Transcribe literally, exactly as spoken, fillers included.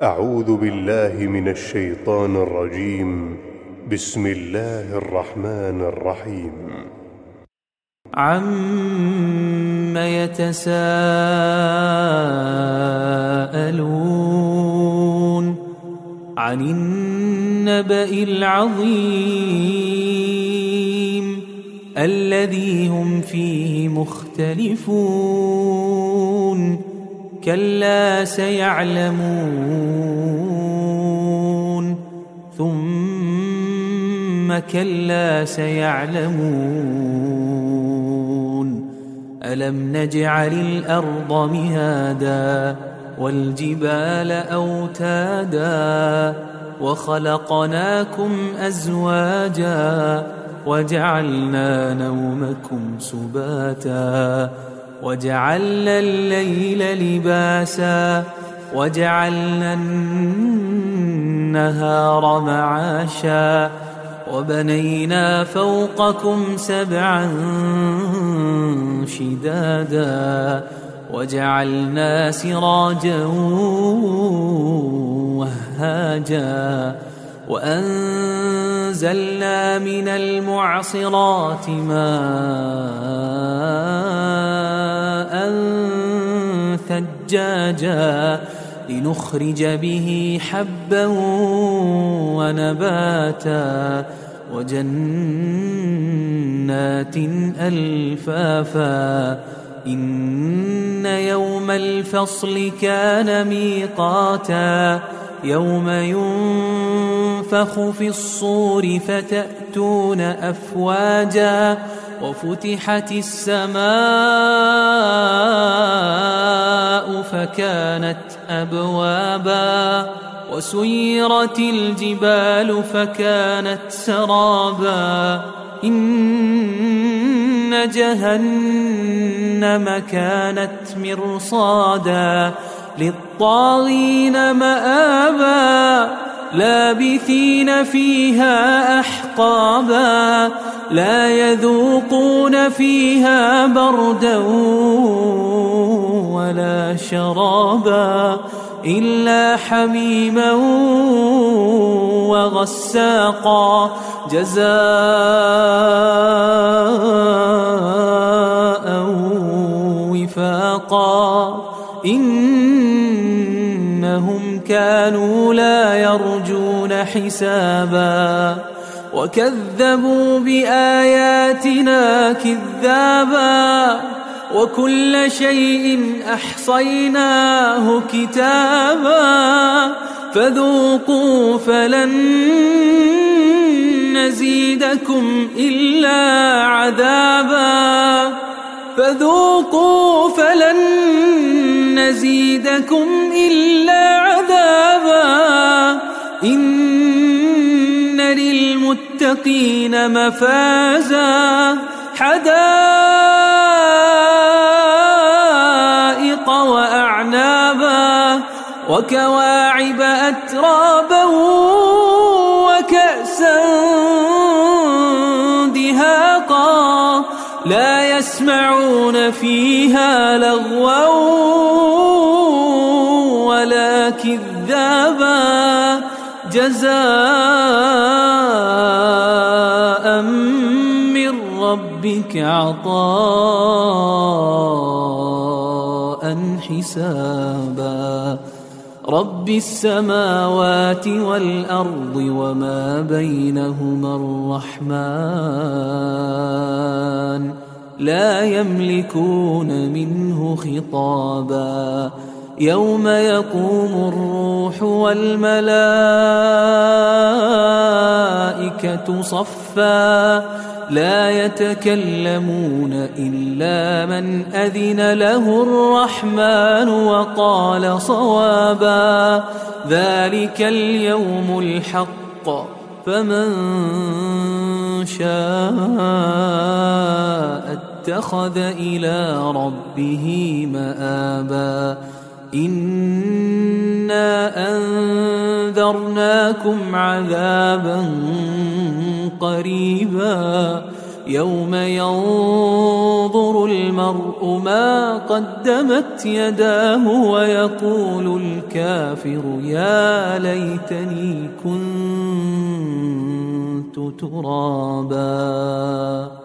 أعوذ بالله من الشيطان الرجيم. بسم الله الرحمن الرحيم. عَمَّ يتساءلون عن النبأ العظيم الذي هم فيه مختلفون كلا سيعلمون ثم كلا سيعلمون ألم نجعل الأرض مهادا والجبال أوتادا وخلقناكم أزواجا وجعلنا نومكم سباتا وجعلنا الليل لباسا وجعلنا النهار معاشا وبنينا فوقكم سبعا شدادا وجعلنا سراجا وهاجا وأنزلنا من المعصرات ماء ثجاجا لنخرج به حبا ونباتا وجنات ألفافا إن يوم الفصل كان ميقاتا يوم ينفخ في الصور فتأتون أفواجا وفتحت السماء فكانت أبوابا وسيرت الجبال فكانت سرابا إن جهنم كانت مرصادا للطاغين مآبا لابثين فيها أحقابا لا يذوقون فيها بردا ولا شرابا إلا حميما وغساقا جزاء وفاقا إنهم كانوا لا يرجون حسابا وكذبوا بآياتنا كذابا وكل شيء أحصيناه كتابا فذوقوا فلن نزيدكم إلا عذابا فذوقوا فلن نزيدكم إلا عذابا إن للمتقين مفازا حدائق وأعنابا وكواعب أترابا وكأسا دهاقا لا يسمعون فيها لغوا ولا كذابا جزاء من ربك عطاء حسابا رب السماوات والأرض وما بينهما الرحمن لا يملكون منه خطابا يوم يقوم الروح والملائكة صفا لا يتكلمون إلا من أذن له الرحمن وقال صوابا ذلك اليوم الحق فمن شاء اتخذ إلى ربه مآبا إنا أنذرناكم عذابا قريبا يوم ينظر المرء ما قدمت يداه ويقول الكافر يا ليتني كنت ترابا.